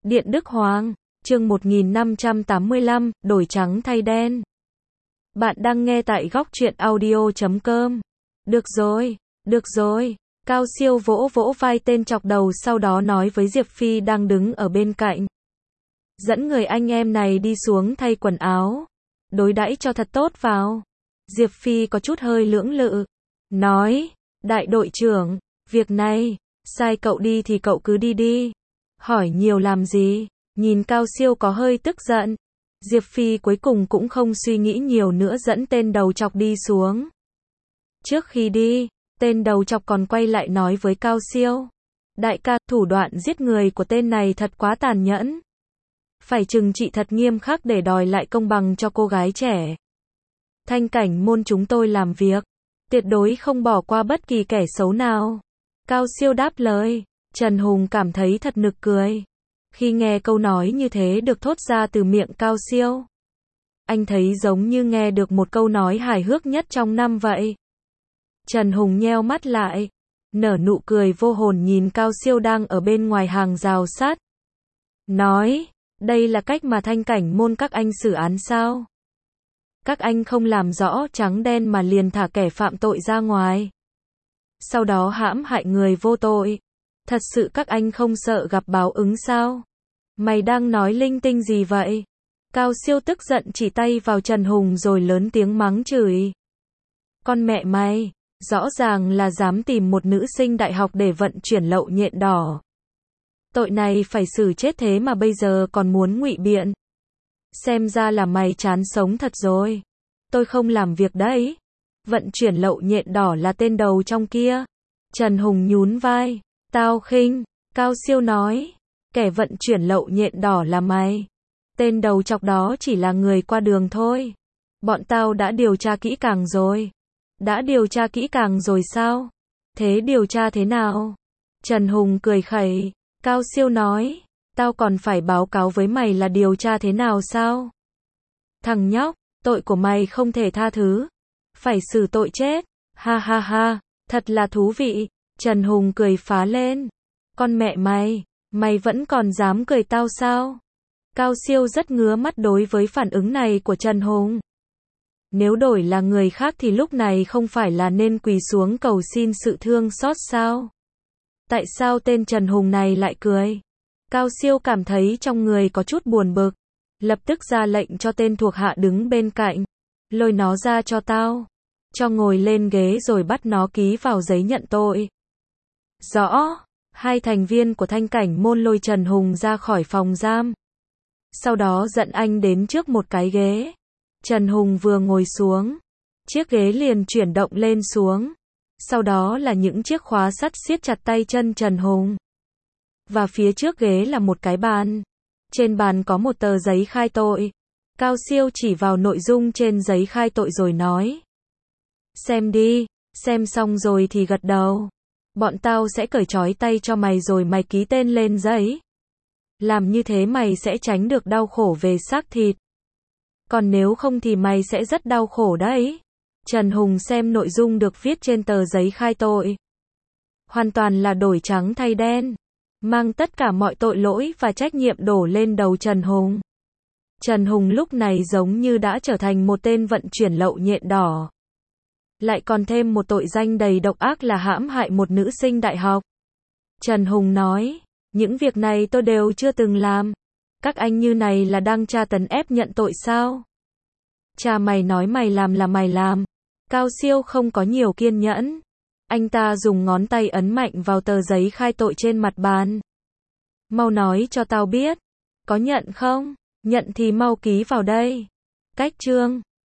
Điện Đức Hoàng, chương 1585, đổi trắng thay đen. Bạn đang nghe tại góc truyện audio.com. Được rồi. Cao Siêu vỗ vỗ vai tên chọc đầu, sau đó nói với Diệp Phi đang đứng ở bên cạnh. Dẫn người anh em này đi xuống thay quần áo. Đối đãi cho thật tốt vào. Diệp Phi có chút hơi lưỡng lự. Nói, đại đội trưởng, việc này, sai cậu đi thì cậu cứ đi đi. Hỏi nhiều làm gì? Nhìn Cao Siêu có hơi tức giận. Diệp Phi cuối cùng cũng không suy nghĩ nhiều nữa, dẫn tên đầu chọc đi xuống. Trước khi đi, tên đầu chọc còn quay lại nói với Cao Siêu. Đại ca, thủ đoạn giết người của tên này thật quá tàn nhẫn. Phải trừng trị thật nghiêm khắc để đòi lại công bằng cho cô gái trẻ. Thanh cảnh môn chúng tôi làm việc, tuyệt đối không bỏ qua bất kỳ kẻ xấu nào. Cao Siêu đáp lời. Trần Hùng cảm thấy thật nực cười. Khi nghe câu nói như thế được thốt ra từ miệng Cao Siêu, anh thấy giống như nghe được một câu nói hài hước nhất trong năm vậy. Trần Hùng nheo mắt lại, nở nụ cười vô hồn nhìn Cao Siêu đang ở bên ngoài hàng rào sắt. Nói, đây là cách mà thanh cảnh môn các anh xử án sao? Các anh không làm rõ trắng đen mà liền thả kẻ phạm tội ra ngoài, sau đó hãm hại người vô tội. Thật sự các anh không sợ gặp báo ứng sao? Mày đang nói linh tinh gì vậy? Cao Siêu tức giận chỉ tay vào Trần Hùng rồi lớn tiếng mắng chửi. Con mẹ mày, rõ ràng là dám tìm một nữ sinh đại học để vận chuyển lậu nhện đỏ. Tội này phải xử chết, thế mà bây giờ còn muốn ngụy biện. Xem ra là mày chán sống thật rồi. Tôi không làm việc đấy. Vận chuyển lậu nhện đỏ là tên đầu trong kia. Trần Hùng nhún vai. Tao khinh. Cao Siêu nói. Kẻ vận chuyển lậu nhện đỏ là mày. Tên đầu chọc đó chỉ là người qua đường thôi. Bọn tao đã điều tra kỹ càng rồi. Đã điều tra kỹ càng rồi sao? Thế điều tra thế nào? Trần Hùng cười khẩy. Cao Siêu nói. Tao còn phải báo cáo với mày là điều tra thế nào sao? Thằng nhóc, tội của mày không thể tha thứ. Phải xử tội chết. Ha ha ha, thật là thú vị. Trần Hùng cười phá lên. Con mẹ mày, mày vẫn còn dám cười tao sao? Cao Siêu rất ngứa mắt đối với phản ứng này của Trần Hùng. Nếu đổi là người khác thì lúc này không phải là nên quỳ xuống cầu xin sự thương xót sao? Tại sao tên Trần Hùng này lại cười? Cao Siêu cảm thấy trong người có chút buồn bực. Lập tức ra lệnh cho tên thuộc hạ đứng bên cạnh. Lôi nó ra cho tao. Cho ngồi lên ghế rồi bắt nó ký vào giấy nhận tội. Rõ. Hai thành viên của thanh cảnh môn lôi Trần Hùng ra khỏi phòng giam. Sau đó dẫn anh đến trước một cái ghế. Trần Hùng vừa ngồi xuống, chiếc ghế liền chuyển động lên xuống. Sau đó là những chiếc khóa sắt siết chặt tay chân Trần Hùng. Và phía trước ghế là một cái bàn. Trên bàn có một tờ giấy khai tội. Cao Siêu chỉ vào nội dung trên giấy khai tội rồi nói. Xem đi, xem xong rồi thì gật đầu. Bọn tao sẽ cởi trói tay cho mày rồi mày ký tên lên giấy. Làm như thế mày sẽ tránh được đau khổ về xác thịt. Còn nếu không thì mày sẽ rất đau khổ đấy. Trần Hùng xem nội dung được viết trên tờ giấy khai tội. Hoàn toàn là đổi trắng thay đen. Mang tất cả mọi tội lỗi và trách nhiệm đổ lên đầu Trần Hùng. Trần Hùng lúc này giống như đã trở thành một tên vận chuyển lậu nhện đỏ. Lại còn thêm một tội danh đầy độc ác là hãm hại một nữ sinh đại học. Trần Hùng nói, những việc này tôi đều chưa từng làm. Các anh như này là đang tra tấn ép nhận tội sao? Cha mày nói mày làm là mày làm. Cao Siêu không có nhiều kiên nhẫn. Anh ta dùng ngón tay ấn mạnh vào tờ giấy khai tội trên mặt bàn. Mau nói cho tao biết. Có nhận không? Nhận thì mau ký vào đây. Cách chương.